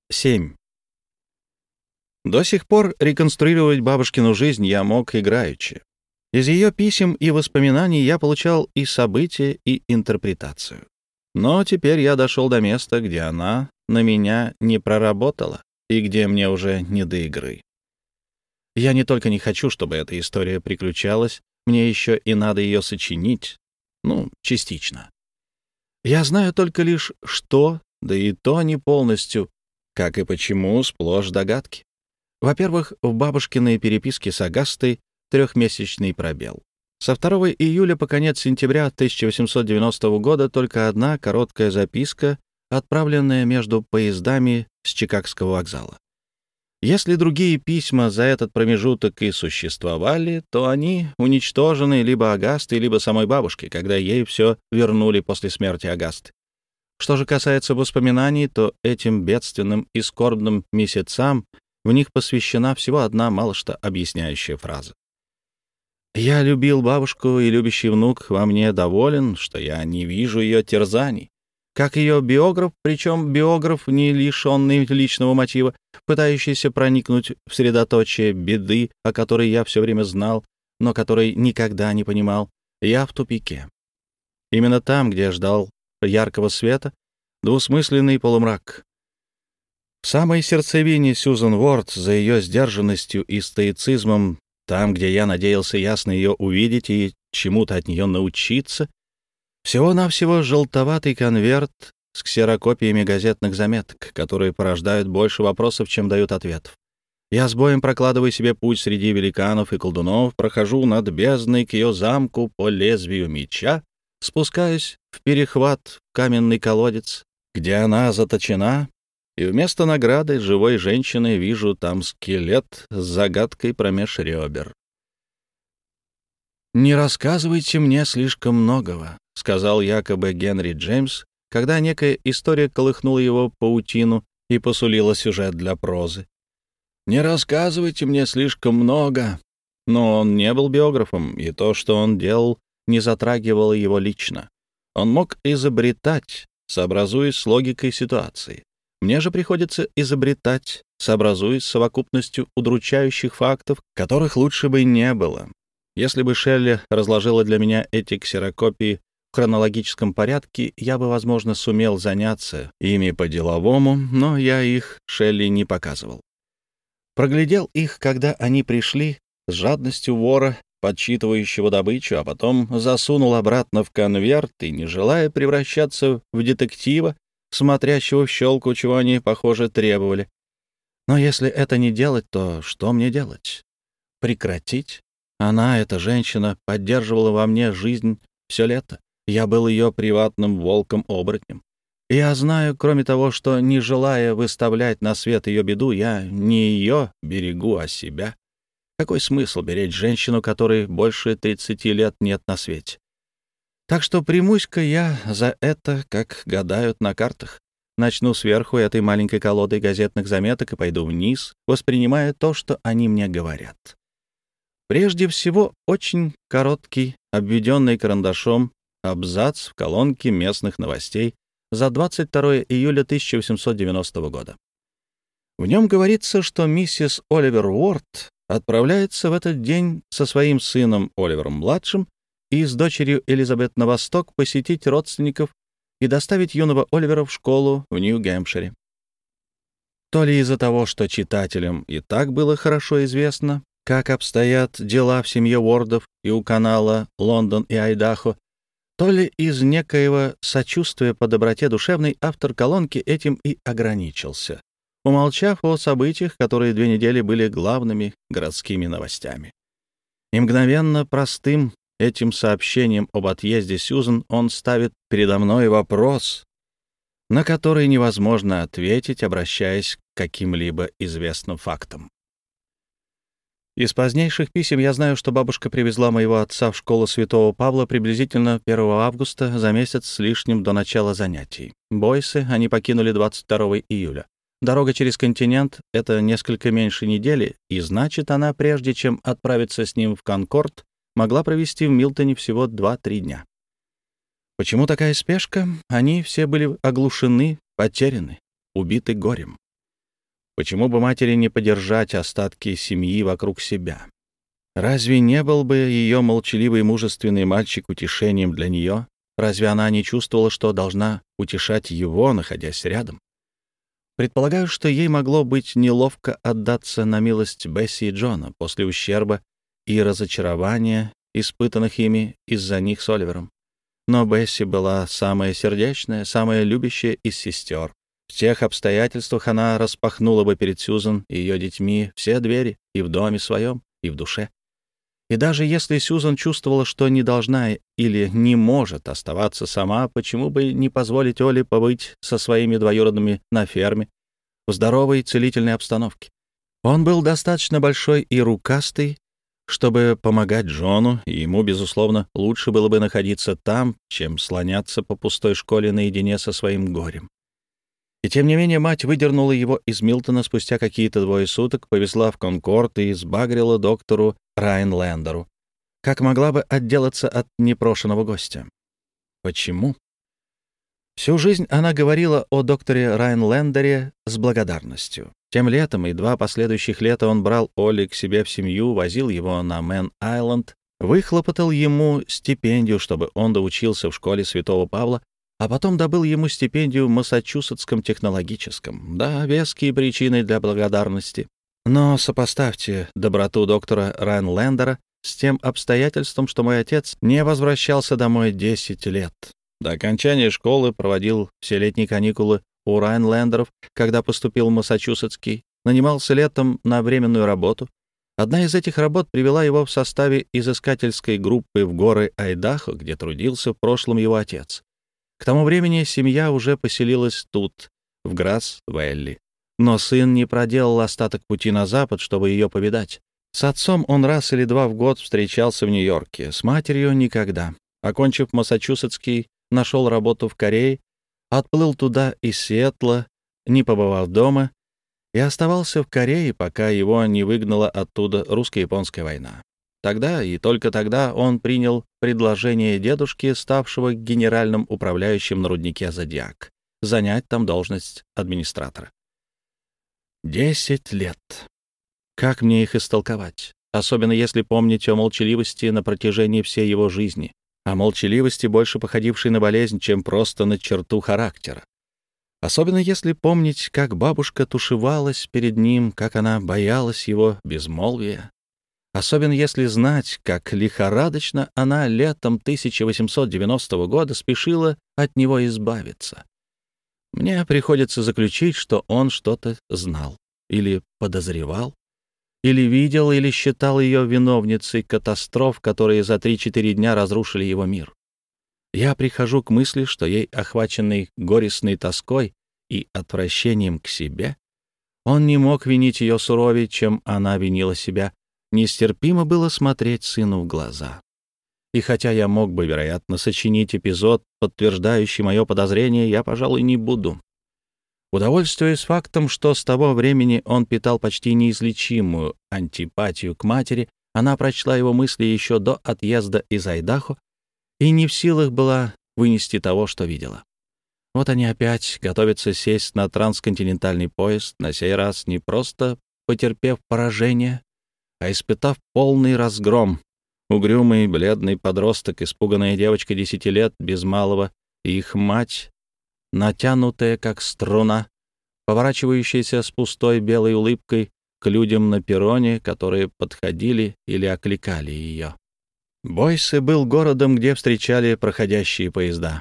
7. До сих пор реконструировать бабушкину жизнь я мог играючи. Из ее писем и воспоминаний я получал и события, и интерпретацию. Но теперь я дошел до места, где она на меня не проработала и где мне уже не до игры. Я не только не хочу, чтобы эта история приключалась, мне еще и надо ее сочинить, частично. Я знаю только лишь что, да и то не полностью, как и почему, сплошь догадки. Во-первых, в бабушкиной переписке с Агастой трехмесячный пробел. Со 2 июля по конец сентября 1890 года только одна короткая записка, отправленная между поездами с Чикагского вокзала. Если другие письма за этот промежуток и существовали, то они уничтожены либо Агастой, либо самой бабушкой, когда ей все вернули после смерти Агасты. Что же касается воспоминаний, то этим бедственным и скорбным месяцам в них посвящена всего одна мало что объясняющая фраза. «Я любил бабушку, и любящий внук во мне доволен, что я не вижу ее терзаний. Как ее биограф, причем биограф, не лишенный личного мотива, пытающийся проникнуть в средоточие беды, о которой я все время знал, но которой никогда не понимал, я в тупике. Именно там, где ждал яркого света, двусмысленный полумрак. В самой сердцевине Сьюзен Уорд, за ее сдержанностью и стоицизмом, там, где я надеялся ясно ее увидеть и чему-то от нее научиться, всего-навсего желтоватый конверт с ксерокопиями газетных заметок, которые порождают больше вопросов, чем дают ответов. Я с боем прокладываю себе путь среди великанов и колдунов, прохожу над бездной к ее замку по лезвию меча, спускаюсь в перехват в каменный колодец, где она заточена, и вместо награды живой женщины вижу там скелет с загадкой промеж ребер. «Не рассказывайте мне слишком многого», — сказал якобы Генри Джеймс, когда некая история колыхнула его паутину и посулила сюжет для прозы. «Не рассказывайте мне слишком много». Но он не был биографом, и то, что он делал, не затрагивало его лично. Он мог изобретать, сообразуясь с логикой ситуации. Мне же приходится изобретать, сообразуясь с совокупностью удручающих фактов, которых лучше бы не было. Если бы Шелли разложила для меня эти ксерокопии в хронологическом порядке, я бы, возможно, сумел заняться ими по-деловому, но я их Шелли не показывал. Проглядел их, когда они пришли, с жадностью вора, подсчитывающего добычу, а потом засунул обратно в конверт и, не желая превращаться в детектива, смотрящего в щелку, чего они, похоже, требовали. Но если это не делать, то что мне делать? Прекратить? Она, эта женщина, поддерживала во мне жизнь все лето. Я был ее приватным волком-оборотнем. Я знаю, кроме того, что, не желая выставлять на свет ее беду, я не ее берегу, а себя. Какой смысл беречь женщину, которой больше 30 лет нет на свете? Так что примусь-ка я за это, как гадают на картах. Начну сверху этой маленькой колодой газетных заметок и пойду вниз, воспринимая то, что они мне говорят. Прежде всего, очень короткий, обведенный карандашом, абзац в колонке местных новостей за 22 июля 1890 года. В нем говорится, что миссис Оливер Уорд отправляется в этот день со своим сыном Оливером-младшим и с дочерью Элизабет на восток посетить родственников и доставить юного Оливера в школу в Нью-Гэмпшире. То ли из-за того, что читателям и так было хорошо известно, как обстоят дела в семье Уордов и у канала Лондон и Айдахо, то ли из некоего сочувствия по доброте душевной автор колонки этим и ограничился, умолчав о событиях, которые 2 недели были главными городскими новостями. И мгновенно простым этим сообщением об отъезде Сьюзен он ставит передо мной вопрос, на который невозможно ответить, обращаясь к каким-либо известным фактам. Из позднейших писем я знаю, что бабушка привезла моего отца в школу Святого Павла приблизительно 1 августа, за месяц с лишним до начала занятий. Бойсы они покинули 22 июля. Дорога через континент — это несколько меньше недели, и значит, она, прежде чем отправиться с ним в Конкорд, могла провести в Милтоне всего 2-3 дня. Почему такая спешка? Они все были оглушены, потеряны, убиты горем. Почему бы матери не подержать остатки семьи вокруг себя? Разве не был бы ее молчаливый и мужественный мальчик утешением для нее? Разве она не чувствовала, что должна утешать его, находясь рядом? Предполагаю, что ей могло быть неловко отдаться на милость Бесси и Джона после ущерба и разочарования, испытанных ими из-за них с Оливером. Но Бесси была самая сердечная, самая любящая из сестер. В тех обстоятельствах она распахнула бы перед Сьюзан и ее детьми все двери и в доме своем, и в душе. И даже если Сьюзан чувствовала, что не должна или не может оставаться сама, почему бы не позволить Оле побыть со своими двоюродными на ферме в здоровой целительной обстановке? Он был достаточно большой и рукастый, чтобы помогать Джону, и ему, безусловно, лучше было бы находиться там, чем слоняться по пустой школе наедине со своим горем. И тем не менее мать выдернула его из Милтона спустя какие-то 2 суток, повезла в Конкорд и сбагрила доктору Райнлендеру. Как могла бы отделаться от непрошенного гостя? Почему? Всю жизнь она говорила о докторе Райнлендере с благодарностью. Тем летом и 2 последующих лета он брал Олли к себе в семью, возил его на Мэн-Айленд, выхлопотал ему стипендию, чтобы он доучился в школе Святого Павла, а потом добыл ему стипендию в Массачусетском технологическом. Да, веские причины для благодарности. Но сопоставьте доброту доктора Райнлендера с тем обстоятельством, что мой отец не возвращался домой 10 лет. До окончания школы проводил все летние каникулы у Райнлендеров, когда поступил в Массачусетский, нанимался летом на временную работу. Одна из этих работ привела его в составе изыскательской группы в горы Айдахо, где трудился в прошлом его отец. К тому времени семья уже поселилась тут, в Грасс-Вэлли. Но сын не проделал остаток пути на запад, чтобы ее повидать. С отцом он раз или 2 в год встречался в Нью-Йорке, с матерью — никогда. Окончив Массачусетский, нашел работу в Корее, отплыл туда из Сиэтла, не побывав дома, и оставался в Корее, пока его не выгнала оттуда русско-японская война. Тогда и только тогда он принял предложение дедушки, ставшего генеральным управляющим на руднике «Зодиак», занять там должность администратора. 10 лет. Как мне их истолковать? Особенно если помнить о молчаливости на протяжении всей его жизни, о молчаливости, больше походившей на болезнь, чем просто на черту характера. Особенно если помнить, как бабушка тушевалась перед ним, как она боялась его безмолвия. Особенно если знать, как лихорадочно она летом 1890 года спешила от него избавиться. Мне приходится заключить, что он что-то знал, или подозревал, или видел, или считал ее виновницей катастроф, которые за 3-4 дня разрушили его мир. Я прихожу к мысли, что ей, охваченный горестной тоской и отвращением к себе, он не мог винить ее суровее, чем она винила себя. Нестерпимо было смотреть сыну в глаза. И хотя я мог бы, вероятно, сочинить эпизод, подтверждающий мое подозрение, я, пожалуй, не буду. Удовольствуясь фактом, что с того времени он питал почти неизлечимую антипатию к матери, она прочла его мысли еще до отъезда из Айдахо и не в силах была вынести того, что видела. Вот они опять готовятся сесть на трансконтинентальный поезд, на сей раз не просто потерпев поражение, а испытав полный разгром. Угрюмый, бледный подросток, испуганная девочка 10 лет, без малого, и их мать, натянутая, как струна, поворачивающаяся с пустой белой улыбкой к людям на перроне, которые подходили или окликали ее. Бойсе был городом, где встречали проходящие поезда.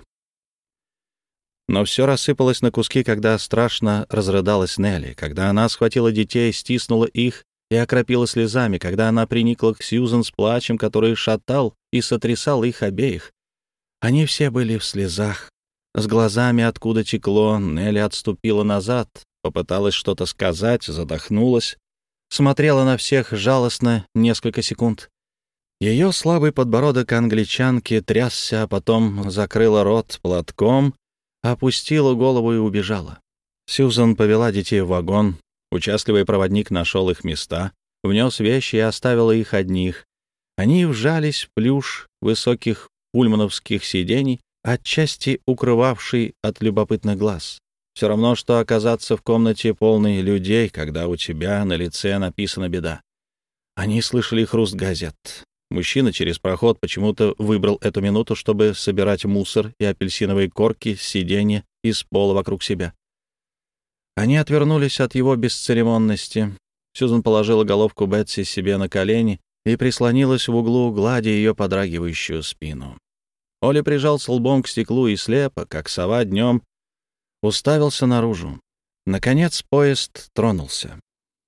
Но все рассыпалось на куски, когда страшно разрыдалась Нелли, когда она схватила детей, стиснула их и окропила слезами, когда она приникла к Сьюзан с плачем, который шатал и сотрясал их обеих. Они все были в слезах. С глазами, откуда текло, Нелли отступила назад, попыталась что-то сказать, задохнулась, смотрела на всех жалостно несколько секунд. Ее слабый подбородок англичанки трясся, а потом закрыла рот платком, опустила голову и убежала. Сьюзан повела детей в вагон. Участливый проводник нашел их места, внес вещи и оставил их одних. Они вжались в плюш высоких пульмановских сидений, отчасти укрывавший от любопытных глаз. Все равно, что оказаться в комнате полной людей, когда у тебя на лице написана беда. Они слышали хруст газет. Мужчина через проход почему-то выбрал эту минуту, чтобы собирать мусор и апельсиновые корки с сиденья и с пола вокруг себя. Они отвернулись от его бесцеремонности. Сьюзан положила головку Бетси себе на колени и прислонилась в углу, гладя ее подрагивающую спину. Оля прижался лбом к стеклу и слепо, как сова днем, уставился наружу. Наконец поезд тронулся.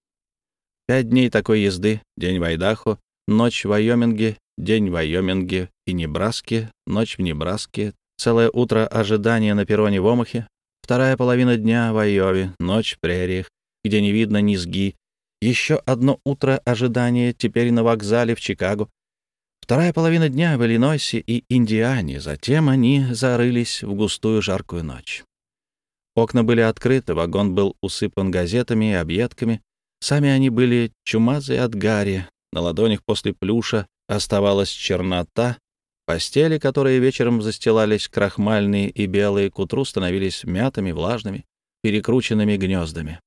5 дней такой езды, день в Айдахо, ночь в Вайоминге, день в Вайоминге и Небраске, ночь в Небраске, целое утро ожидания на перроне в Омахе, вторая половина дня в Айове, ночь в прериях, где не видно низги, еще одно утро ожидания теперь на вокзале в Чикаго, вторая половина дня в Иллинойсе и Индиане, затем они зарылись в густую жаркую ночь. Окна были открыты, вагон был усыпан газетами и объедками, сами они были чумазые от гари, на ладонях после плюша оставалась чернота, постели, которые вечером застилались крахмальные и белые, к утру становились мятыми, влажными, перекрученными гнездами.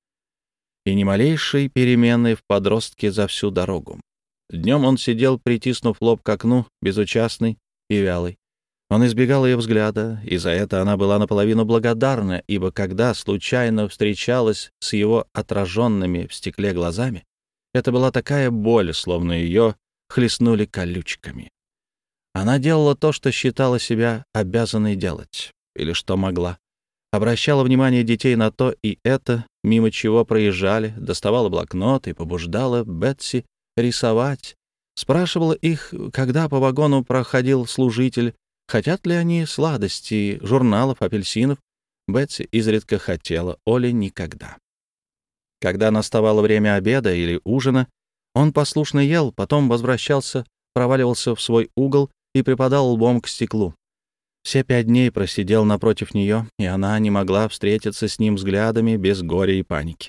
И ни малейшей перемены в подростке за всю дорогу. Днем он сидел, притиснув лоб к окну, безучастный и вялый. Он избегал ее взгляда, и за это она была наполовину благодарна, ибо когда случайно встречалась с его отраженными в стекле глазами, это была такая боль, словно ее хлестнули колючками. Она делала то, что считала себя обязанной делать, или что могла. Обращала внимание детей на то и это, мимо чего проезжали, доставала блокнот и побуждала Бетси рисовать, спрашивала их, когда по вагону проходил служитель, хотят ли они сладостей, журналов, апельсинов. Бетси изредка хотела, Оля никогда. Когда наставало время обеда или ужина, он послушно ел, потом возвращался, проваливался в свой угол и припадал лбом к стеклу. Все 5 дней просидел напротив нее, и она не могла встретиться с ним взглядами без горя и паники.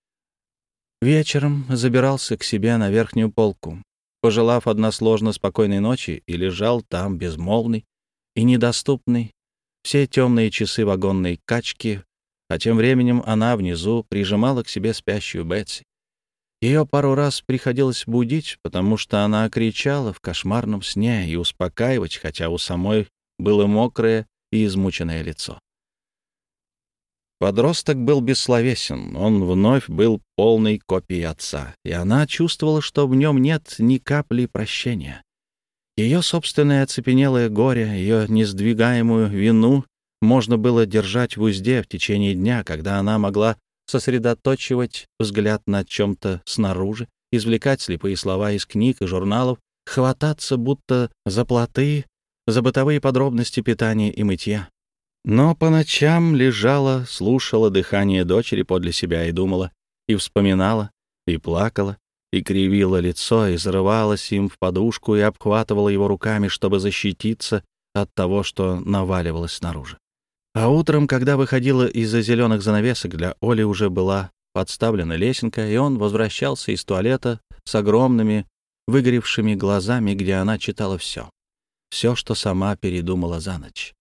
Вечером забирался к себе на верхнюю полку, пожелав односложно спокойной ночи, и лежал там безмолвный и недоступный все темные часы вагонной качки, а тем временем она внизу прижимала к себе спящую Бетси. Ее пару раз приходилось будить, потому что она кричала в кошмарном сне, и успокаивать, хотя у самой было мокрое и измученное лицо. Подросток был бессловесен, он вновь был полной копией отца, и она чувствовала, что в нем нет ни капли прощения. Ее собственное оцепенелое горе, ее несдвигаемую вину можно было держать в узде в течение дня, когда она могла сосредоточивать взгляд на чем-то снаружи, извлекать слепые слова из книг и журналов, хвататься будто за плоты, за бытовые подробности питания и мытья. Но по ночам лежала, слушала дыхание дочери подле себя и думала, и вспоминала, и плакала, и кривила лицо, и зарывалась им в подушку и обхватывала его руками, чтобы защититься от того, что наваливалось снаружи. А утром, когда выходила из-за зеленых занавесок, для Оли уже была подставлена лесенка, и он возвращался из туалета с огромными выгоревшими глазами, где она читала все, что сама передумала за ночь.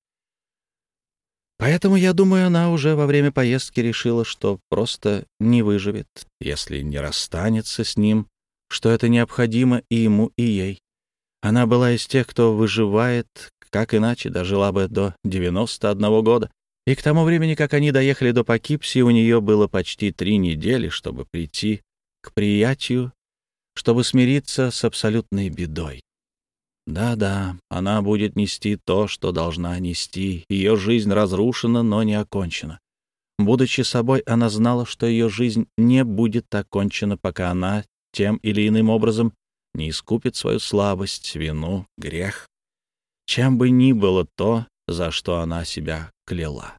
Поэтому, я думаю, она уже во время поездки решила, что просто не выживет, если не расстанется с ним, что это необходимо и ему, и ей. Она была из тех, кто выживает, как иначе дожила бы до 91 года. И к тому времени, как они доехали до Покипси, у нее было почти 3 недели, чтобы прийти к приятию, чтобы смириться с абсолютной бедой. Да-да, она будет нести то, что должна нести. Ее жизнь разрушена, но не окончена. Будучи собой, она знала, что ее жизнь не будет окончена, пока она тем или иным образом не искупит свою слабость, вину, грех, чем бы ни было то, за что она себя кляла.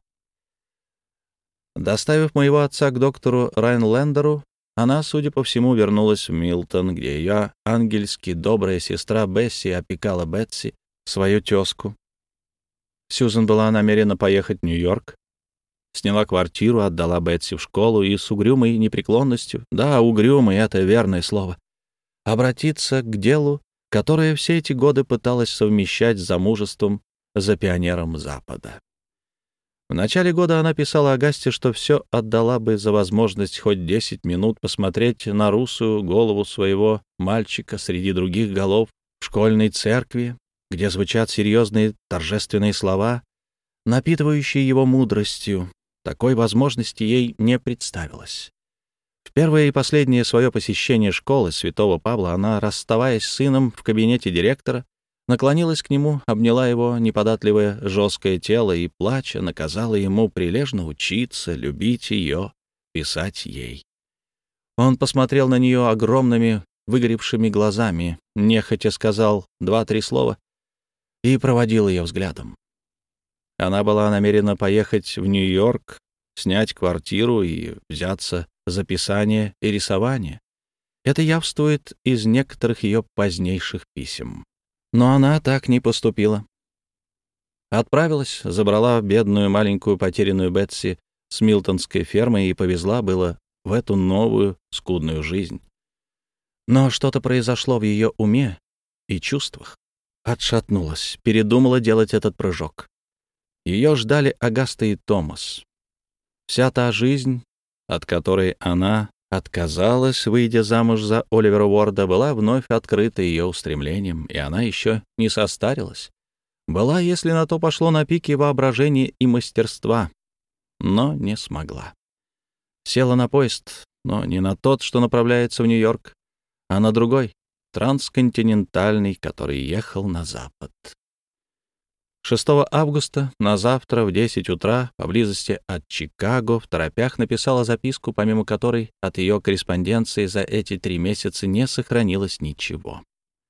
Доставив моего отца к доктору Райнлендеру, она, судя по всему, вернулась в Милтон, где ее ангельски добрая сестра Бесси опекала Бетси, свою тезку. Сьюзан была намерена поехать в Нью-Йорк, сняла квартиру, отдала Бетси в школу и с угрюмой непреклонностью, да, угрюмой — это верное слово, обратиться к делу, которое все эти годы пыталась совмещать с замужеством за пионером Запада. В начале года она писала Агасте, что все отдала бы за возможность хоть 10 минут посмотреть на русую голову своего мальчика среди других голов в школьной церкви, где звучат серьезные торжественные слова, напитывающие его мудростью. Такой возможности ей не представилось. В первое и последнее свое посещение школы святого Павла она, расставаясь с сыном в кабинете директора, наклонилась к нему, обняла его неподатливое жесткое тело и, плача, наказала ему прилежно учиться, любить ее, писать ей. Он посмотрел на нее огромными выгоревшими глазами, нехотя сказал 2-3 слова и проводил ее взглядом. Она была намерена поехать в Нью-Йорк, снять квартиру и взяться за писание и рисование. Это явствует из некоторых ее позднейших писем. Но она так не поступила. Отправилась, забрала бедную маленькую потерянную Бетси с милтонской фермы и повезла было в эту новую скудную жизнь. Но что-то произошло в ее уме и чувствах. Отшатнулась, передумала делать этот прыжок. Ее ждали Агаста и Томас. Вся та жизнь, от которой она отказалась, выйдя замуж за Оливера Уорда, была вновь открыта ее устремлением, и она еще не состарилась. Была, если на то пошло, на пике воображения и мастерства, но не смогла. Села на поезд, но не на тот, что направляется в Нью-Йорк, а на другой, трансконтинентальный, который ехал на запад. 6 августа на завтра в 10 утра поблизости от Чикаго в торопях написала записку, помимо которой от ее корреспонденции за эти 3 месяца не сохранилось ничего.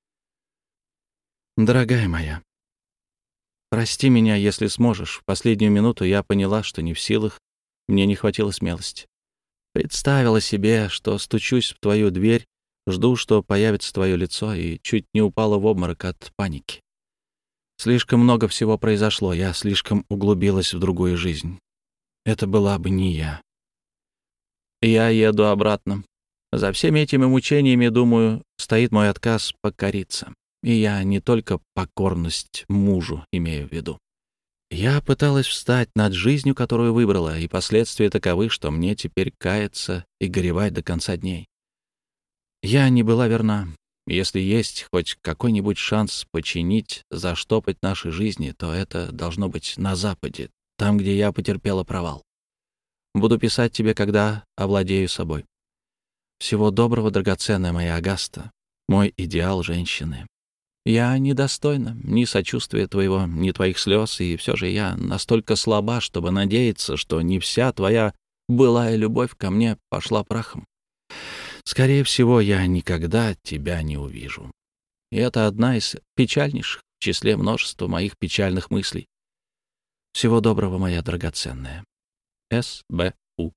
«Дорогая моя, прости меня, если сможешь. В последнюю минуту я поняла, что не в силах, мне не хватило смелости. Представила себе, что стучусь в твою дверь, жду, что появится твое лицо, и чуть не упала в обморок от паники. Слишком много всего произошло, я слишком углубилась в другую жизнь. Это была бы не я. Я еду обратно. За всеми этими мучениями, думаю, стоит мой отказ покориться. И я не только покорность мужу имею в виду. Я пыталась встать над жизнью, которую выбрала, и последствия таковы, что мне теперь каяться и горевать до конца дней. Я не была верна. Если есть хоть какой-нибудь шанс починить, заштопать наши жизни, то это должно быть на Западе, там, где я потерпела провал. Буду писать тебе, когда овладею собой. Всего доброго, драгоценная моя Агаста, мой идеал женщины. Я недостойна ни сочувствия твоего, ни твоих слез, и все же я настолько слаба, чтобы надеяться, что не вся твоя былая любовь ко мне пошла прахом. Скорее всего, я никогда тебя не увижу. И это одна из печальнейших в числе множества моих печальных мыслей. Всего доброго, моя драгоценная. С.Б.У.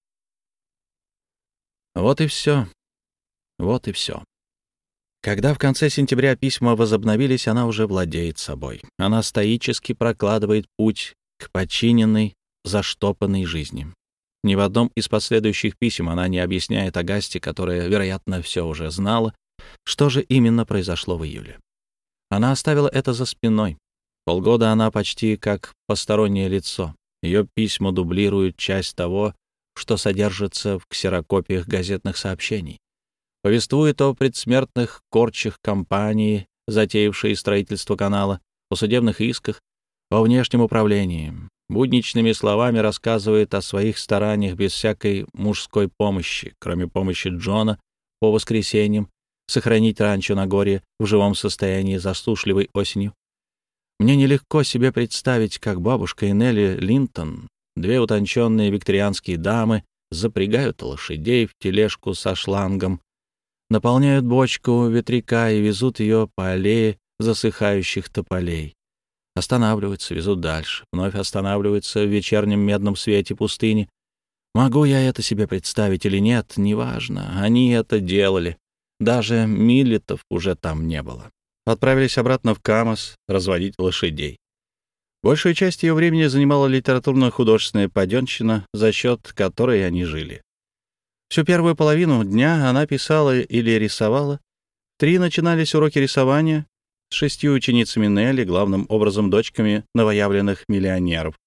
Вот и все. Вот и все. Когда в конце сентября письма возобновились, она уже владеет собой. Она стоически прокладывает путь к починенной, заштопанной жизни. Ни в одном из последующих писем она не объясняет Агасте, которая, вероятно, все уже знала, что же именно произошло в июле. Она оставила это за спиной. Полгода она почти как постороннее лицо. Ее письма дублируют часть того, что содержится в ксерокопиях газетных сообщений. Повествует о предсмертных корчах компании, затеявшей строительство канала, о судебных исках, о внешнем управлении. Будничными словами рассказывает о своих стараниях без всякой мужской помощи, кроме помощи Джона по воскресеньям, сохранить ранчо на горе в живом состоянии засушливой осенью. Мне нелегко себе представить, как бабушка и Нелли Линтон, 2 утонченные викторианские дамы, запрягают лошадей в тележку со шлангом, наполняют бочку ветряка и везут ее по аллее засыхающих тополей. Останавливаются, везут дальше, вновь останавливаются в вечернем медном свете пустыни. Могу я это себе представить или нет, неважно. Они это делали. Даже Миллетов уже там не было. Отправились обратно в Камас разводить лошадей. Большую часть ее времени занимала литературно-художественная паденщина, за счет которой они жили. Всю первую половину дня она писала или рисовала. 3 начинались уроки рисования с 6 ученицами Нелли, главным образом дочками новоявленных миллионеров.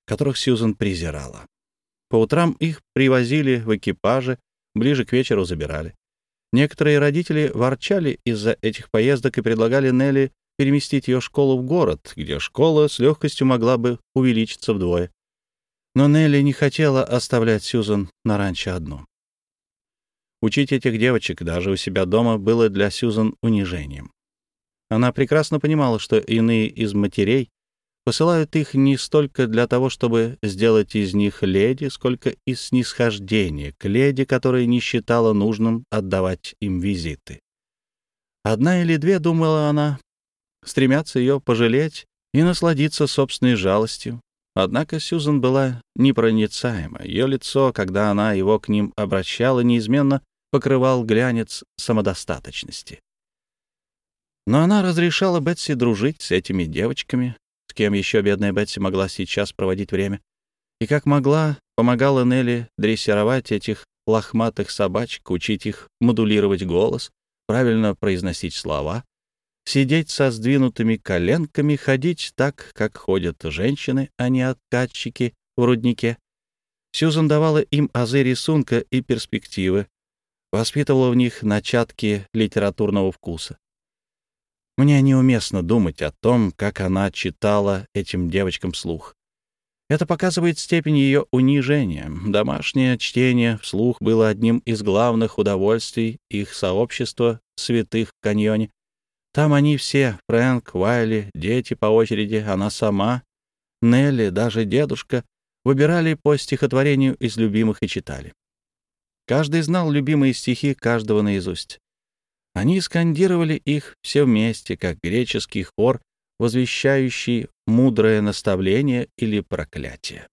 которых Сьюзен презирала. По утрам их привозили в экипаже, ближе к вечеру забирали. Некоторые родители ворчали из-за этих поездок и предлагали Нелли переместить ее школу в город, где школа с легкостью могла бы увеличиться вдвое. Но Нелли не хотела оставлять Сьюзен на ранчо одну. Учить этих девочек даже у себя дома было для Сьюзен унижением. Она прекрасно понимала, что иные из матерей посылают их не столько для того, чтобы сделать из них леди, сколько из снисхождения к леди, которая не считала нужным отдавать им визиты. Одна или две, думала она, стремятся ее пожалеть и насладиться собственной жалостью. Однако Сьюзен была непроницаема. Ее лицо, когда она его к ним обращала, неизменно покрывал глянец самодостаточности. Но она разрешала Бетси дружить с этими девочками, с кем еще бедная Бетси могла сейчас проводить время, и как могла, помогала Нелли дрессировать этих лохматых собачек, учить их модулировать голос, правильно произносить слова, сидеть со сдвинутыми коленками, ходить так, как ходят женщины, а не откатчики в руднике. Сьюзен давала им азы рисунка и перспективы, воспитывала в них начатки литературного вкуса. Мне неуместно думать о том, как она читала этим девочкам вслух. Это показывает степень ее унижения. Домашнее чтение вслух было одним из главных удовольствий их сообщества святых в каньоне. Там они все, Фрэнк, Уайли, дети по очереди, она сама, Нелли, даже дедушка, выбирали по стихотворению из любимых и читали. Каждый знал любимые стихи каждого наизусть. Они скандировали их все вместе, как греческий хор, возвещающий мудрое наставление или проклятие.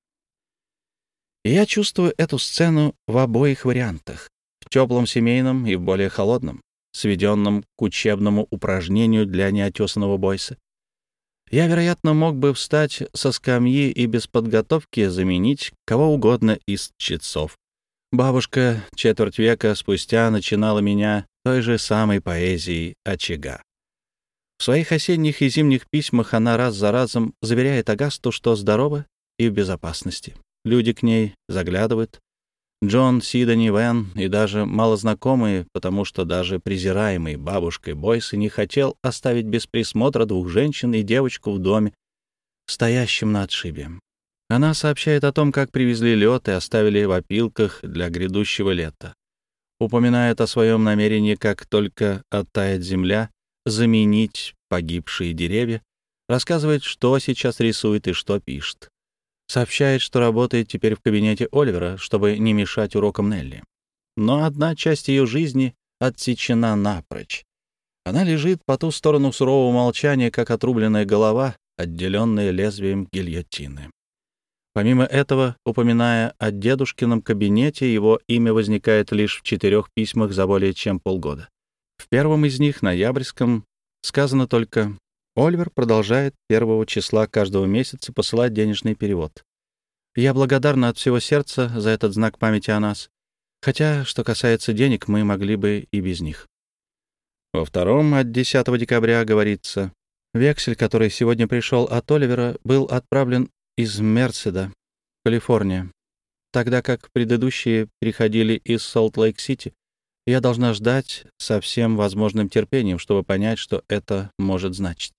И я чувствую эту сцену в обоих вариантах, в теплом семейном и в более холодном, сведенном к учебному упражнению для неотесанного бойса. Я, вероятно, мог бы встать со скамьи и без подготовки заменить кого угодно из чтецов. Бабушка четверть века спустя начинала меня той же самой поэзией очага. В своих осенних и зимних письмах она раз за разом заверяет Агасту, что здорова и в безопасности. Люди к ней заглядывают. Джон, Сидони, Вен и даже малознакомые, потому что даже презираемый бабушкой Бойс не хотел оставить без присмотра двух женщин и девочку в доме, стоящем на отшибе. Она сообщает о том, как привезли лед и оставили в опилках для грядущего лета. Упоминает о своем намерении, как только оттает земля, заменить погибшие деревья, рассказывает, что сейчас рисует и что пишет. Сообщает, что работает теперь в кабинете Оливера, чтобы не мешать урокам Нелли. Но одна часть ее жизни отсечена напрочь. Она лежит по ту сторону сурового молчания, как отрубленная голова, отделенная лезвием гильотины. Помимо этого, упоминая о дедушкином кабинете, его имя возникает лишь в 4 письмах за более чем полгода. В первом из них, ноябрьском, сказано только: «Оливер продолжает 1 числа каждого месяца посылать денежный перевод. Я благодарна от всего сердца за этот знак памяти о нас, хотя, что касается денег, мы могли бы и без них». Во втором, от 10 декабря, говорится: «Вексель, который сегодня пришел от Оливера, был отправлен из Мерседа, Калифорния, тогда как предыдущие приходили из Солт-Лейк-Сити. Я должна ждать со всем возможным терпением, чтобы понять, что это может значить».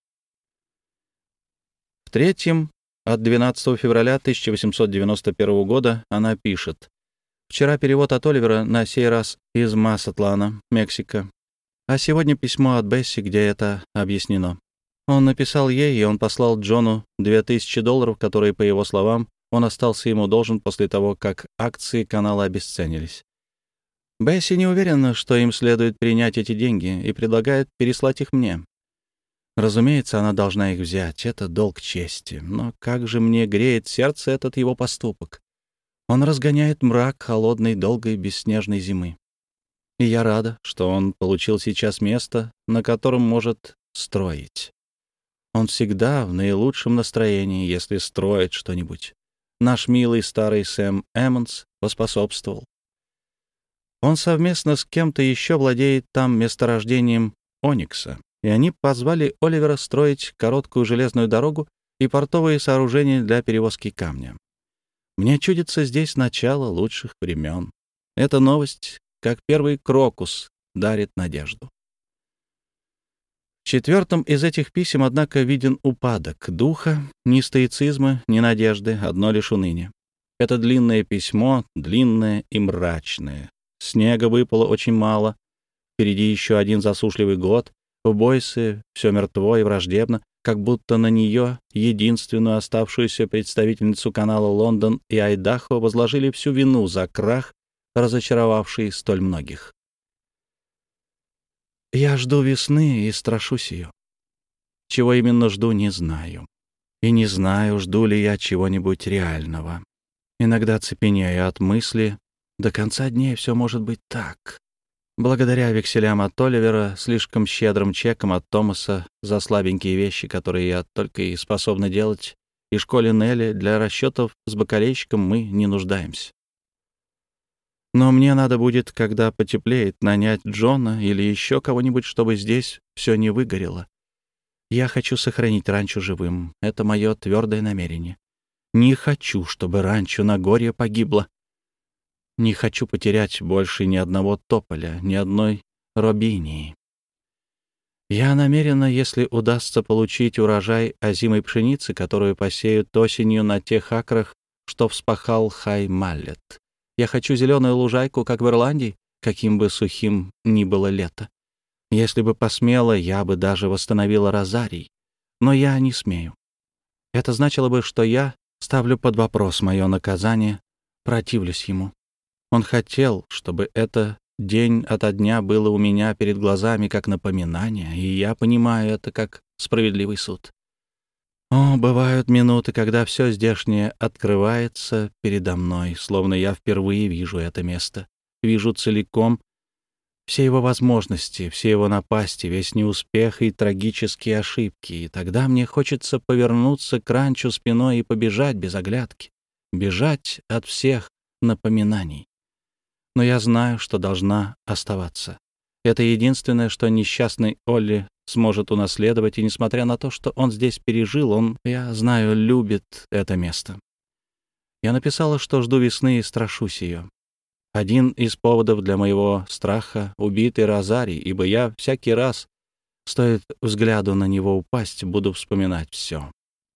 В третьем, от 12 февраля 1891 года, она пишет: «Вчера перевод от Оливера, на сей раз из Масатлана, Мексика, а сегодня письмо от Бесси, где это объяснено. Он написал ей, и он послал Джону $2000, которые, по его словам, он остался ему должен после того, как акции канала обесценились. Бесси не уверена, что им следует принять эти деньги, и предлагает переслать их мне. Разумеется, она должна их взять, это долг чести, но как же мне греет сердце этот его поступок. Он разгоняет мрак холодной, долгой, бесснежной зимы. И я рада, что он получил сейчас место, на котором может строить. Он всегда в наилучшем настроении, если строит что-нибудь. Наш милый старый Сэм Эммонс поспособствовал. Он совместно с кем-то еще владеет там месторождением оникса, и они позвали Оливера строить короткую железную дорогу и портовые сооружения для перевозки камня. Мне чудится здесь начало лучших времен. Эта новость, как первый крокус, дарит надежду. В четвертом из этих писем, однако, виден упадок духа, ни стоицизма, ни надежды, одно лишь уныние. Это длинное письмо, длинное и мрачное. Снега выпало очень мало, впереди еще один засушливый год. В Бойсе все мертво и враждебно, как будто на нее, единственную оставшуюся представительницу канала Лондон и Айдахо, возложили всю вину за крах, разочаровавший столь многих. Я жду весны и страшусь ее. Чего именно жду, не знаю. И не знаю, жду ли я чего-нибудь реального. Иногда цепенею от мысли, до конца дней все может быть так. Благодаря векселям от Оливера, слишком щедрым чекам от Томаса за слабенькие вещи, которые я только и способна делать, и школе Нелли, для расчетов с бакалейщиком мы не нуждаемся. Но мне надо будет, когда потеплеет, нанять Джона или еще кого-нибудь, чтобы здесь все не выгорело. Я хочу сохранить ранчо живым. Это мое твердое намерение. Не хочу, чтобы ранчо Нагорье погибло. Не хочу потерять больше ни одного тополя, ни одной робинии. Я намерена, если удастся получить урожай озимой пшеницы, которую посеют осенью на тех акрах, что вспахал Хай-Маллет. Я хочу зеленую лужайку, как в Ирландии, каким бы сухим ни было лето. Если бы посмела, я бы даже восстановила розарий. Но я не смею. Это значило бы, что я ставлю под вопрос мое наказание, противлюсь ему. Он хотел, чтобы это день ото дня было у меня перед глазами как напоминание, и я понимаю это как справедливый суд. О, бывают минуты, когда все здешнее открывается передо мной, словно я впервые вижу это место, вижу целиком все его возможности, все его напасти, весь неуспех и трагические ошибки, и тогда мне хочется повернуться к ранчо спиной и побежать без оглядки, бежать от всех напоминаний. Но я знаю, что должна оставаться. Это единственное, что несчастный Олли сможет унаследовать, и несмотря на то, что он здесь пережил, он, я знаю, любит это место. Я написала, что жду весны и страшусь ее. Один из поводов для моего страха — убитый Розарий, ибо я всякий раз, стоит взгляду на него упасть, буду вспоминать все.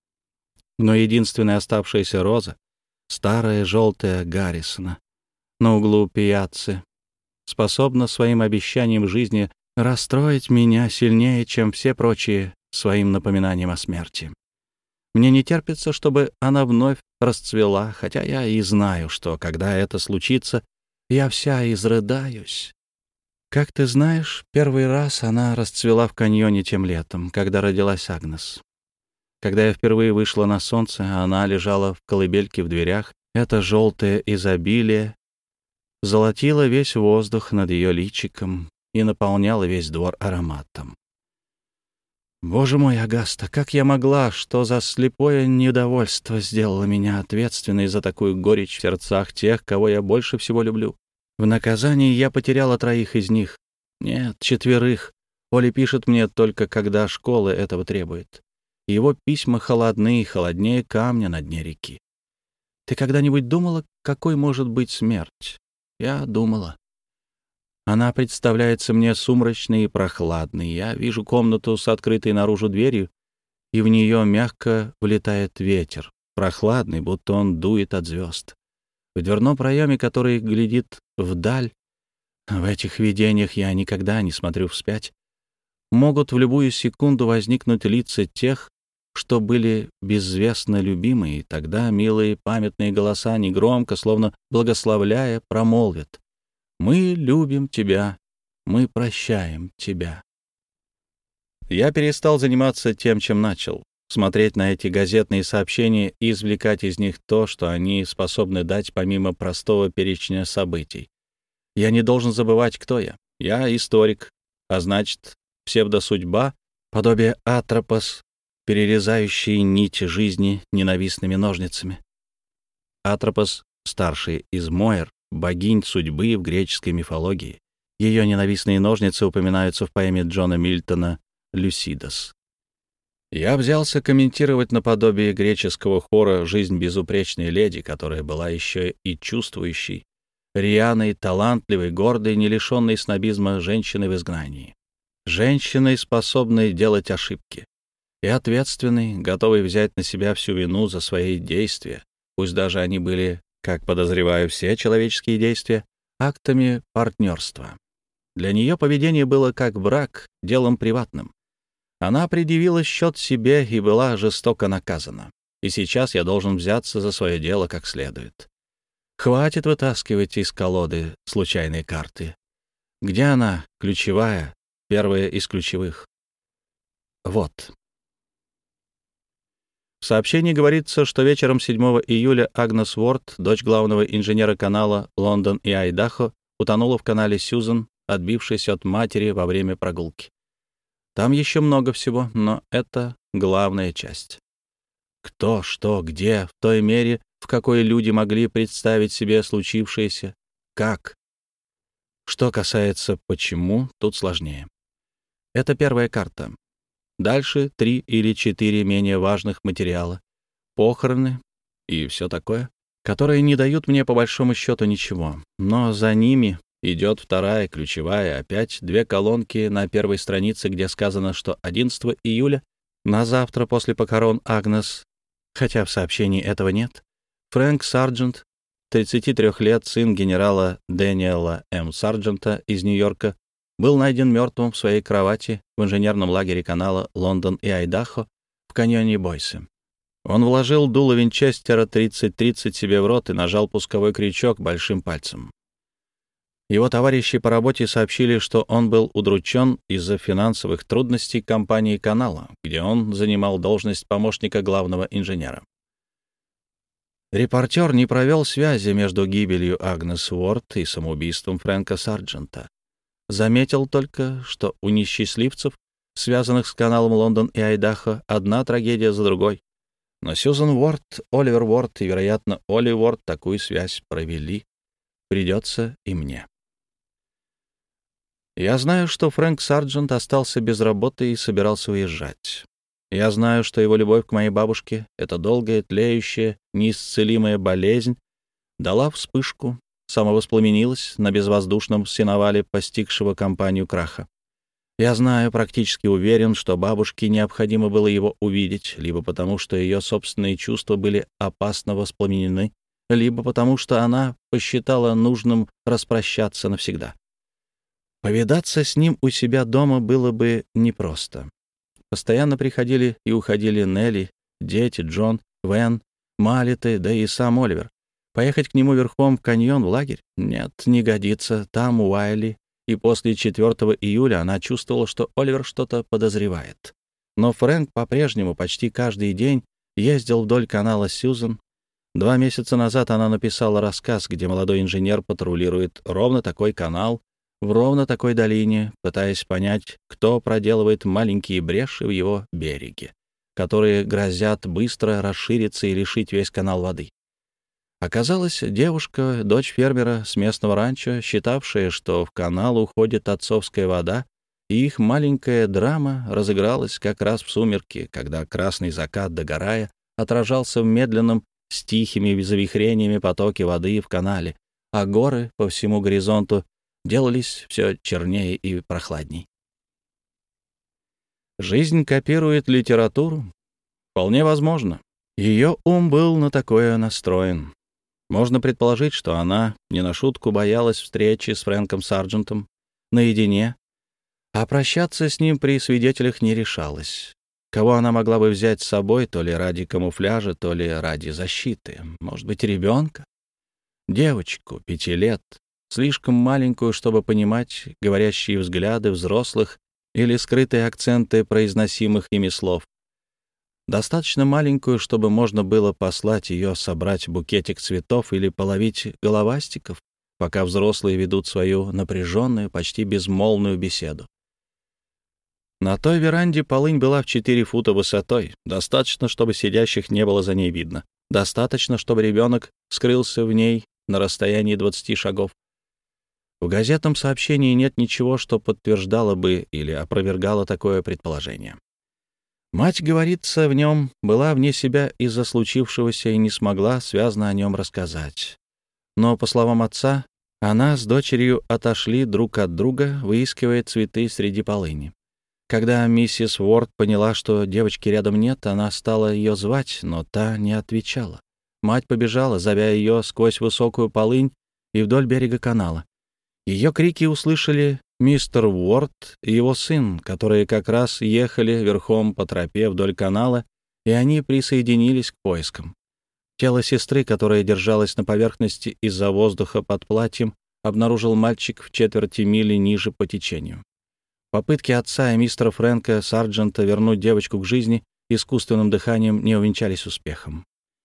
Но единственная оставшаяся роза — старая желтая Гаррисона на углу пияцци, способна своим обещанием жизни расстроить меня сильнее, чем все прочие своим напоминанием о смерти. Мне не терпится, чтобы она вновь расцвела, хотя я и знаю, что, когда это случится, я вся изрыдаюсь. Как ты знаешь, первый раз она расцвела в каньоне тем летом, когда родилась Агнес. Когда я впервые вышла на солнце, она лежала в колыбельке в дверях. Это желтое изобилие золотило весь воздух над ее личиком и наполняло весь двор ароматом. Боже мой, Агаста, как я могла, что за слепое недовольство сделало меня ответственной за такую горечь в сердцах тех, кого я больше всего люблю? В наказании я потеряла 3 из них. Нет, 4. Оля пишет мне только, когда школа этого требует. Его письма холодны, холоднее камня на дне реки. Ты когда-нибудь думала, какой может быть смерть? Я думала. Она представляется мне сумрачной и прохладной. Я вижу комнату с открытой наружу дверью, и в нее мягко влетает ветер, прохладный, будто он дует от звезд. В дверном проеме, который глядит вдаль, в этих видениях я никогда не смотрю вспять, могут в любую секунду возникнуть лица тех, что были безвестно любимы, и тогда милые памятные голоса негромко, словно благословляя, промолвят: «Мы любим тебя, мы прощаем тебя». Я перестал заниматься тем, чем начал, смотреть на эти газетные сообщения и извлекать из них то, что они способны дать помимо простого перечня событий. Я не должен забывать, кто я. Я историк, а значит, псевдосудьба, подобие Атропос, перерезающий нити жизни ненавистными ножницами. Атропос, старший из Моэр, богинь судьбы в греческой мифологии. Ее ненавистные ножницы упоминаются в поэме Джона Мильтона «Люсидас». Я взялся комментировать наподобие греческого хора жизнь безупречной леди, которая была еще и чувствующей, рьяной, талантливой, гордой, не лишенной снобизма женщиной в изгнании. Женщиной, способной делать ошибки, и ответственной, готовой взять на себя всю вину за свои действия, пусть даже они были, как подозреваю, все человеческие действия, актами партнерства. Для нее поведение было как брак, делом приватным. Она предъявила счет себе и была жестоко наказана. И сейчас я должен взяться за свое дело как следует. Хватит вытаскивать из колоды случайные карты. Где она, ключевая, первая из ключевых? Вот. В сообщении говорится, что вечером 7 июля Агнес Уорд, дочь главного инженера канала Лондон и Айдахо, утонула в канале Сьюзен, отбившись от матери во время прогулки. Там еще много всего, но это главная часть. Кто, что, где, в той мере, в какой люди могли представить себе случившееся, как. Что касается «почему», тут сложнее. Это первая карта. Дальше 3 или 4 менее важных материала, похороны и все такое, которые не дают мне по большому счету ничего. Но за ними идет вторая, ключевая, опять 2 колонки на первой странице, где сказано, что 11 июля, на завтра после похорон Агнес, хотя в сообщении этого нет, Фрэнк Сарджент, 33 лет, сын генерала Дэниела М. Сарджента из Нью-Йорка, был найден мертвым в своей кровати в инженерном лагере канала Лондон и Айдахо в каньоне Бойсе. Он вложил дуло Винчестера 30-30 себе в рот и нажал пусковой крючок большим пальцем. Его товарищи по работе сообщили, что он был удручен из-за финансовых трудностей компании канала, где он занимал должность помощника главного инженера. Репортер не провел связи между гибелью Агнес Уорд и самоубийством Фрэнка Сарджента. Заметил только, что у несчастливцев, связанных с каналом Лондон и Айдахо, одна трагедия за другой. Но Сьюзен Уорд, Оливер Уорд и, вероятно, Олли Уорд такую связь провели. Придется и мне. Я знаю, что Фрэнк Сарджент остался без работы и собирался уезжать. Я знаю, что его любовь к моей бабушке, эта долгая, тлеющая, неисцелимая болезнь, дала вспышку, самовоспламенилась на безвоздушном сеновале постигшего компанию краха. Я знаю, практически уверен, что бабушке необходимо было его увидеть, либо потому, что ее собственные чувства были опасно воспламенены, либо потому, что она посчитала нужным распрощаться навсегда. Повидаться с ним у себя дома было бы непросто. Постоянно приходили и уходили Нелли, дети, Джон, Вен, Малиты, да и сам Оливер. Поехать к нему верхом в каньон, в лагерь? Нет, не годится. Там Уайли. И после 4 июля она чувствовала, что Оливер что-то подозревает. Но Фрэнк по-прежнему почти каждый день ездил вдоль канала Сьюзен. 2 месяца назад она написала рассказ, где молодой инженер патрулирует ровно такой канал, в ровно такой долине, пытаясь понять, кто проделывает маленькие бреши в его береге, которые грозят быстро расшириться и лишить весь канал воды. Оказалось, девушка, дочь фермера с местного ранчо, считавшая, что в канал уходит отцовская вода, и их маленькая драма разыгралась как раз в сумерки, когда красный закат, догорая, отражался в медленном, с тихими завихрениями потоке воды в канале, а горы по всему горизонту делались все чернее и прохладней. Жизнь копирует литературу? Вполне возможно. Ее ум был на такое настроен. Можно предположить, что она не на шутку боялась встречи с Фрэнком Сарджентом наедине, а прощаться с ним при свидетелях не решалась. Кого она могла бы взять с собой, то ли ради камуфляжа, то ли ради защиты? Может быть, ребенка? Девочку, 5 лет, слишком маленькую, чтобы понимать говорящие взгляды взрослых или скрытые акценты произносимых ими слов. Достаточно маленькую, чтобы можно было послать ее собрать букетик цветов или половить головастиков, пока взрослые ведут свою напряженную, почти безмолвную беседу. На той веранде полынь была в 4 фута высотой. Достаточно, чтобы сидящих не было за ней видно. Достаточно, чтобы ребенок скрылся в ней на расстоянии 20 шагов. В газетном сообщении нет ничего, что подтверждало бы или опровергало такое предположение. Мать, говорится, в нем была вне себя из-за случившегося и не смогла связно о нем рассказать. Но, по словам отца, она с дочерью отошли друг от друга, выискивая цветы среди полыни. Когда миссис Уорд поняла, что девочки рядом нет, она стала ее звать, но та не отвечала. Мать побежала, зовя ее сквозь высокую полынь и вдоль берега канала. Ее крики услышали мистер Уорд и его сын, которые как раз ехали верхом по тропе вдоль канала, и они присоединились к поискам. Тело сестры, которая держалась на поверхности из-за воздуха под платьем, обнаружил мальчик в четверти мили ниже по течению. Попытки отца и мистера Фрэнка Сарджента вернуть девочку к жизни искусственным дыханием не увенчались успехом.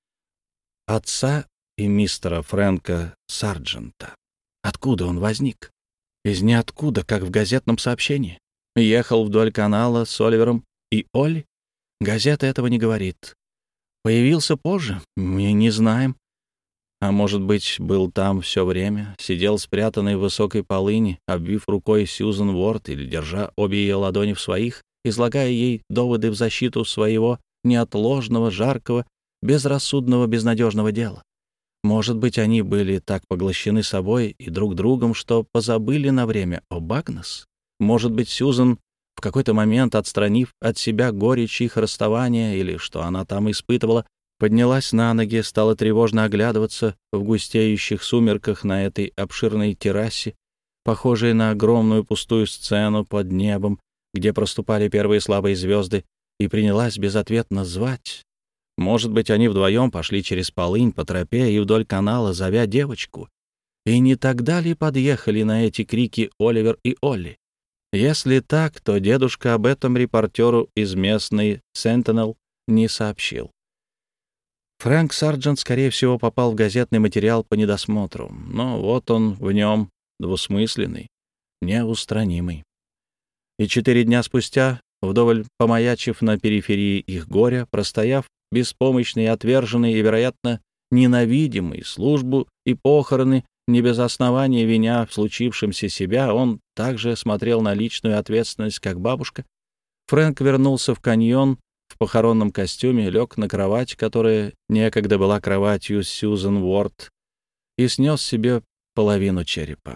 Отца и мистера Фрэнка Сарджента. Откуда он возник? Из ниоткуда, как в газетном сообщении. Ехал вдоль канала с Оливером и Олли? Газета этого не говорит. Появился позже? Мы не знаем. А может быть, был там все время, сидел спрятанный в высокой полыни, обвив рукой Сьюзен Уорд или держа обе ее ладони в своих, излагая ей доводы в защиту своего неотложного, жаркого, безрассудного, безнадежного дела. Может быть, они были так поглощены собой и друг другом, что позабыли на время об Агнес? Может быть, Сьюзен в какой-то момент, отстранив от себя горечь их расставания или что она там испытывала, поднялась на ноги, стала тревожно оглядываться в густеющих сумерках на этой обширной террасе, похожей на огромную пустую сцену под небом, где проступали первые слабые звезды, и принялась безответно звать. Может быть, они вдвоем пошли через полынь по тропе и вдоль канала, зовя девочку. И не тогда ли подъехали на эти крики Оливер и Олли? Если так, то дедушка об этом репортеру из местной Sentinel не сообщил. Фрэнк Сарджент, скорее всего, попал в газетный материал по недосмотру, но вот он в нем двусмысленный, неустранимый. И 4 дня спустя, вдоволь помаячив на периферии их горя, простояв беспомощный, отверженный и, вероятно, ненавидимый службу и похороны, не без основания виня в случившемся себя, он также смотрел на личную ответственность, как бабушка. Фрэнк вернулся в каньон в похоронном костюме, лег на кровать, которая некогда была кроватью Сьюзен Уорд, и снес себе половину черепа.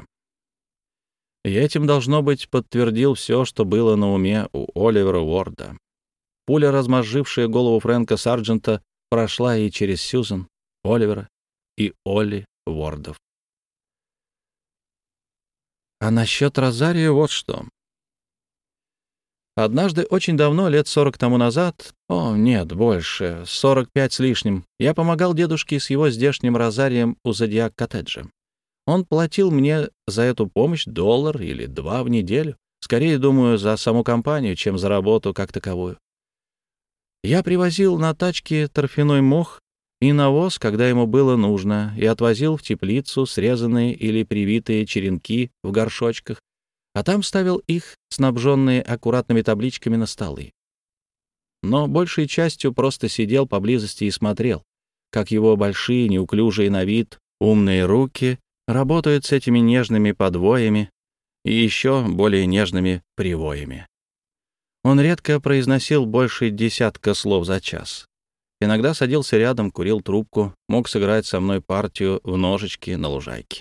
И этим, должно быть, подтвердил все, что было на уме у Оливера Уорда. Пуля, размозжившая голову Фрэнка Сарджента, прошла и через Сьюзен, Оливера и Олли Уордов. А насчет Розарио вот что. Однажды, очень давно, лет 40 тому назад, нет, больше, 45 с лишним, я помогал дедушке с его здешним розарием у Зодиак-коттеджа. Он платил мне за эту помощь $1 или 2 в неделю, скорее, думаю, за саму компанию, чем за работу как таковую. Я привозил на тачке торфяной мох и навоз, когда ему было нужно, и отвозил в теплицу срезанные или привитые черенки в горшочках, а там ставил их, снабженные аккуратными табличками, на столы. Но большей частью просто сидел поблизости и смотрел, как его большие, неуклюжие на вид, умные руки работают с этими нежными подвоями и еще более нежными привоями. Он редко произносил больше 10 слов за час. Иногда садился рядом, курил трубку, мог сыграть со мной партию в ножички на лужайке.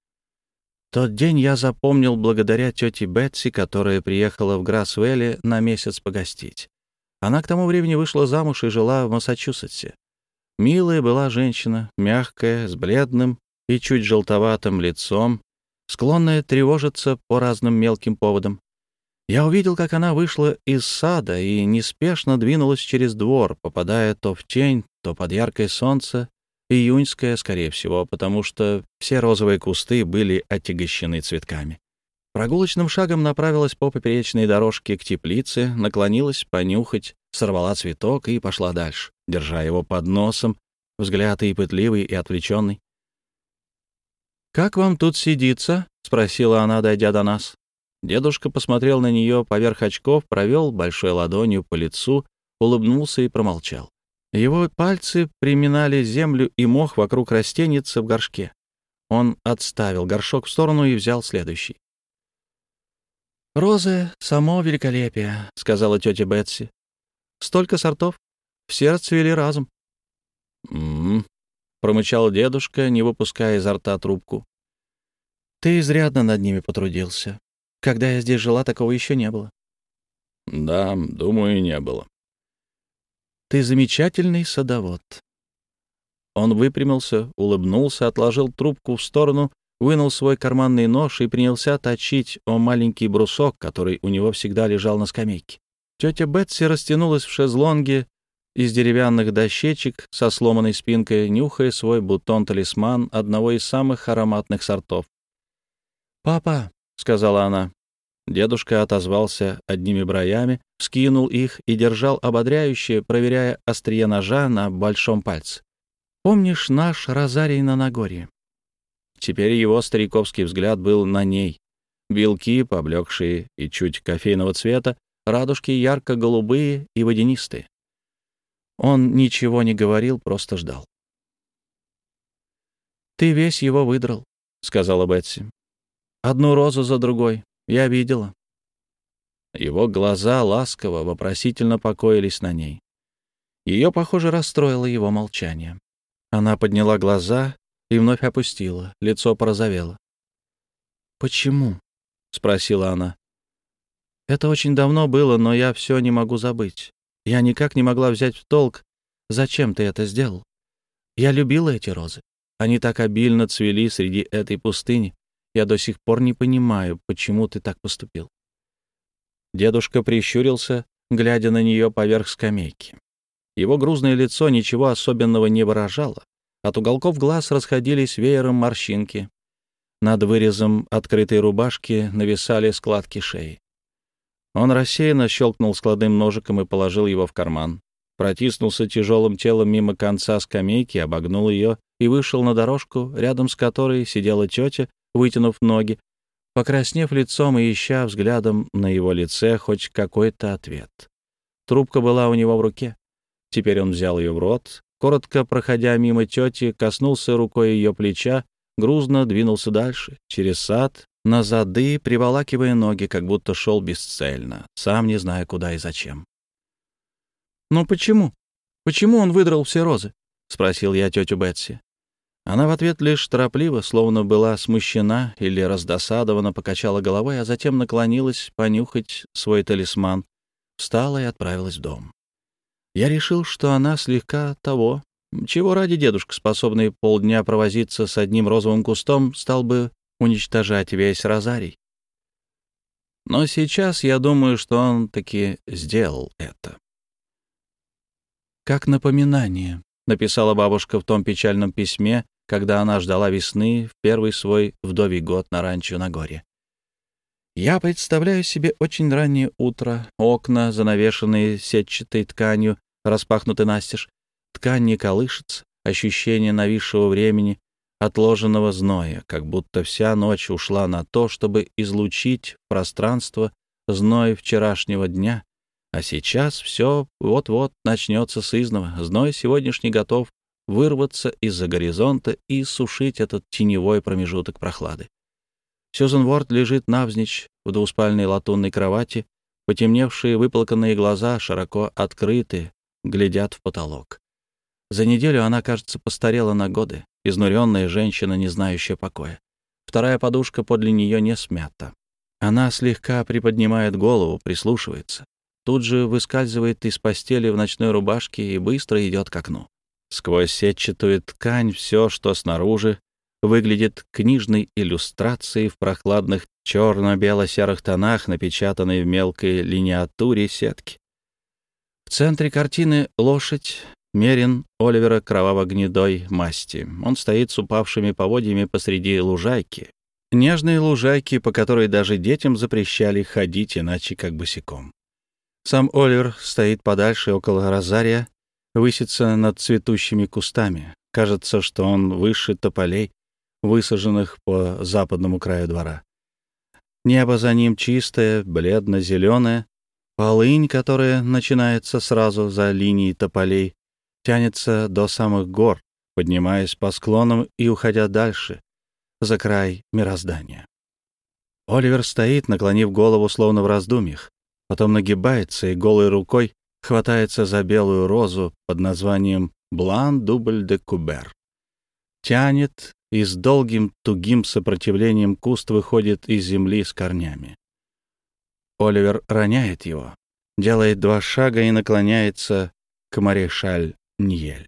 Тот день я запомнил благодаря тете Бетси, которая приехала в Грассвелле на месяц погостить. Она к тому времени вышла замуж и жила в Массачусетсе. Милая была женщина, мягкая, с бледным и чуть желтоватым лицом, склонная тревожиться по разным мелким поводам. Я увидел, как она вышла из сада и неспешно двинулась через двор, попадая то в тень, то под яркое солнце, июньское, скорее всего, потому что все розовые кусты были отягощены цветками. Прогулочным шагом направилась по поперечной дорожке к теплице, наклонилась понюхать, сорвала цветок и пошла дальше, держа его под носом, взгляд и пытливый, и отвлеченный. «Как вам тут сидится?» — спросила она, дойдя до нас. Дедушка посмотрел на нее поверх очков, провел большой ладонью по лицу, улыбнулся и промолчал. Его пальцы приминали землю и мох вокруг растеницы в горшке. Он отставил горшок в сторону и взял следующий. «Розы — само великолепие», — сказала тетя Бетси. Столько сортов. Все расцвели разом. «М-м-м», промычал дедушка, не выпуская изо рта трубку. «Ты изрядно над ними потрудился. Когда я здесь жила, такого еще не было». «Да, думаю, не было». «Ты замечательный садовод». Он выпрямился, улыбнулся, отложил трубку в сторону, вынул свой карманный нож и принялся точить о маленький брусок, который у него всегда лежал на скамейке. Тетя Бетси растянулась в шезлонге из деревянных дощечек со сломанной спинкой, нюхая свой бутон-талисман одного из самых ароматных сортов. «Папа», — сказала она. Дедушка отозвался одними бровями, вскинул их и держал ободряюще, проверяя острие ножа на большом пальце. «Помнишь наш розарий на Нагорье?» Теперь его стариковский взгляд был на ней. Белки, поблекшие и чуть кофейного цвета, радужки ярко-голубые и водянистые. Он ничего не говорил, просто ждал. «Ты весь его выдрал», — сказала Бетси. «Одну розу за другой. Я видела». Его глаза ласково, вопросительно покоились на ней. Ее, похоже, расстроило его молчание. Она подняла глаза и вновь опустила, лицо порозовело. «Почему?» — спросила она. «Это очень давно было, но я все не могу забыть. Я никак не могла взять в толк, зачем ты это сделал. Я любила эти розы. Они так обильно цвели среди этой пустыни. Я до сих пор не понимаю, почему ты так поступил». Дедушка прищурился, глядя на нее поверх скамейки. Его грузное лицо ничего особенного не выражало. От уголков глаз расходились веером морщинки. Над вырезом открытой рубашки нависали складки шеи. Он рассеянно щелкнул складным ножиком и положил его в карман. Протиснулся тяжелым телом мимо конца скамейки, обогнул ее и вышел на дорожку, рядом с которой сидела тетя, вытянув ноги, покраснев лицом и ища взглядом на его лице хоть какой-то ответ. Трубка была у него в руке. Теперь он взял ее в рот, коротко проходя мимо тети, коснулся рукой ее плеча, грузно двинулся дальше, через сад, на зады, приволакивая ноги, как будто шел бесцельно, сам не зная, куда и зачем. «Ну почему? Почему он выдрал все розы?» — спросил я тетю Бетси. Она в ответ лишь торопливо, словно была смущена или раздосадована, покачала головой, а затем наклонилась понюхать свой талисман, встала и отправилась в дом. Я решил, что она слегка того, чего ради дедушка, способный полдня провозиться с одним розовым кустом, стал бы уничтожать весь розарий. Но сейчас я думаю, что он таки сделал это. «Как напоминание», — написала бабушка в том печальном письме, когда она ждала весны в первый свой вдовий год на ранчо Нагорье. «Я представляю себе очень раннее утро, окна, занавешенные сетчатой тканью, распахнуты настежь, ткань не колышется, ощущение нависшего времени, отложенного зноя, как будто вся ночь ушла на то, чтобы излучить в пространство зной вчерашнего дня, а сейчас все вот-вот начнется сызнова, зной сегодняшний готов вырваться из-за горизонта и сушить этот теневой промежуток прохлады. Сьюзен Уорд лежит навзничь в двуспальной латунной кровати, потемневшие выплаканные глаза широко открыты, глядят в потолок. За неделю она, кажется, постарела на годы, изнуренная женщина, не знающая покоя. Вторая подушка подле нее не смята. Она слегка приподнимает голову, прислушивается. Тут же выскальзывает из постели в ночной рубашке и быстро идет к окну. Сквозь сетчатую ткань все, что снаружи, выглядит книжной иллюстрацией в прохладных черно-бело-серых тонах, напечатанной в мелкой линиатуре сетки. В центре картины лошадь, мерин Оливера кроваво-гнедой масти. Он стоит с упавшими поводьями посреди лужайки. Нежные лужайки, по которой даже детям запрещали ходить, иначе как босиком. Сам Оливер стоит подальше, около розария, высится над цветущими кустами. Кажется, что он выше тополей, высаженных по западному краю двора. Небо за ним чистое, бледно-зеленое. Полынь, которая начинается сразу за линией тополей, тянется до самых гор, поднимаясь по склонам и уходя дальше, за край мироздания. Оливер стоит, наклонив голову, словно в раздумьях, потом нагибается и голой рукой хватается за белую розу под названием «Блан дубль де Кубер». Тянет, и с долгим тугим сопротивлением куст выходит из земли с корнями. Оливер роняет его, делает 2 шага и наклоняется к Маришаль-Ньель.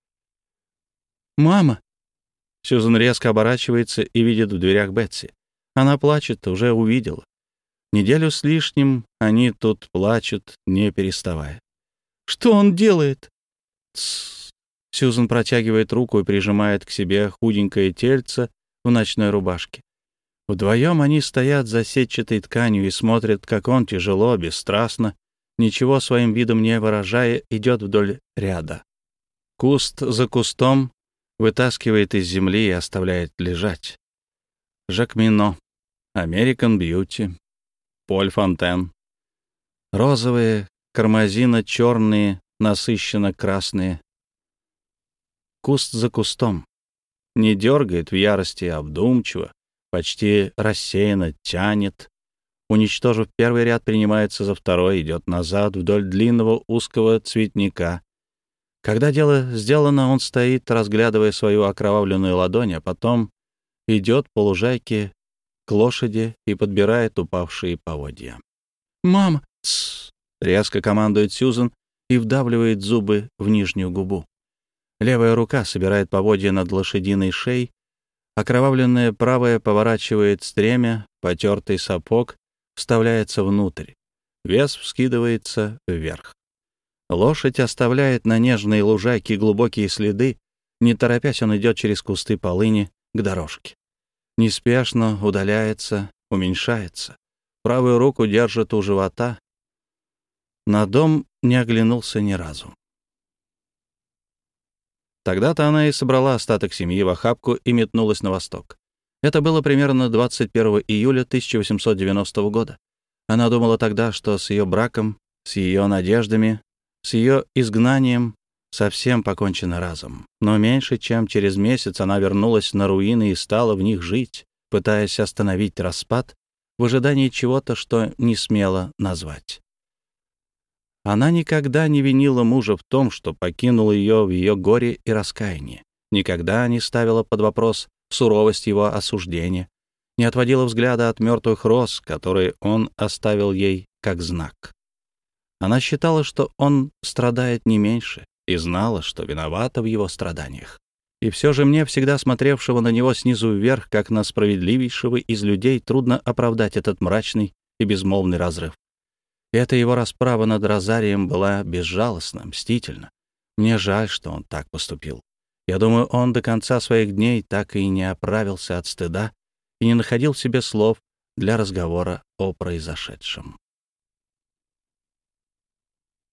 «Мама!» Сьюзен резко оборачивается и видит в дверях Бетси. Она плачет, уже увидела. Неделю с лишним они тут плачут, не переставая. «Что он делает?» «Тссс!» Сьюзен протягивает руку и прижимает к себе худенькое тельце в ночной рубашке. Вдвоем они стоят за сетчатой тканью и смотрят, как он тяжело, бесстрастно, ничего своим видом не выражая, идет вдоль ряда. Куст за кустом вытаскивает из земли и оставляет лежать. Жакмино, American Beauty, Поль Фонтен. Розовые, кармазино-черные, насыщенно-красные. Куст за кустом. Не дергает в ярости, а вдумчиво, почти рассеянно тянет. Уничтожив первый ряд, принимается за второй, идет назад вдоль длинного узкого цветника. Когда дело сделано, он стоит, разглядывая свою окровавленную ладонь, а потом идет по лужайке к лошади и подбирает упавшие поводья. «Мама!» — тссс! — резко командует Сьюзен и вдавливает зубы в нижнюю губу. Левая рука собирает поводья над лошадиной шеей, окровавленная правая поворачивает стремя, потертый сапог вставляется внутрь, вес вскидывается вверх. Лошадь оставляет на нежной лужайке глубокие следы, не торопясь он идет через кусты полыни к дорожке. Неспешно удаляется, уменьшается. Правую руку держит у живота. На дом не оглянулся ни разу. Тогда-то она и собрала остаток семьи в охапку и метнулась на восток. Это было примерно 21 июля 1890 года. Она думала тогда, что с ее браком, с ее надеждами, с ее изгнанием совсем покончено разом. Но меньше чем через месяц она вернулась на руины и стала в них жить, пытаясь остановить распад в ожидании чего-то, что не смела назвать. Она никогда не винила мужа в том, что покинул ее в ее горе и раскаянии, никогда не ставила под вопрос суровость его осуждения, не отводила взгляда от мертвых роз, которые он оставил ей как знак. Она считала, что он страдает не меньше, и знала, что виновата в его страданиях. И все же мне, всегда смотревшего на него снизу вверх, как на справедливейшего из людей, трудно оправдать этот мрачный и безмолвный разрыв. Эта его расправа над Розарием была безжалостна, мстительна. Мне жаль, что он так поступил. Я думаю, он до конца своих дней так и не оправился от стыда и не находил в себе слов для разговора о произошедшем.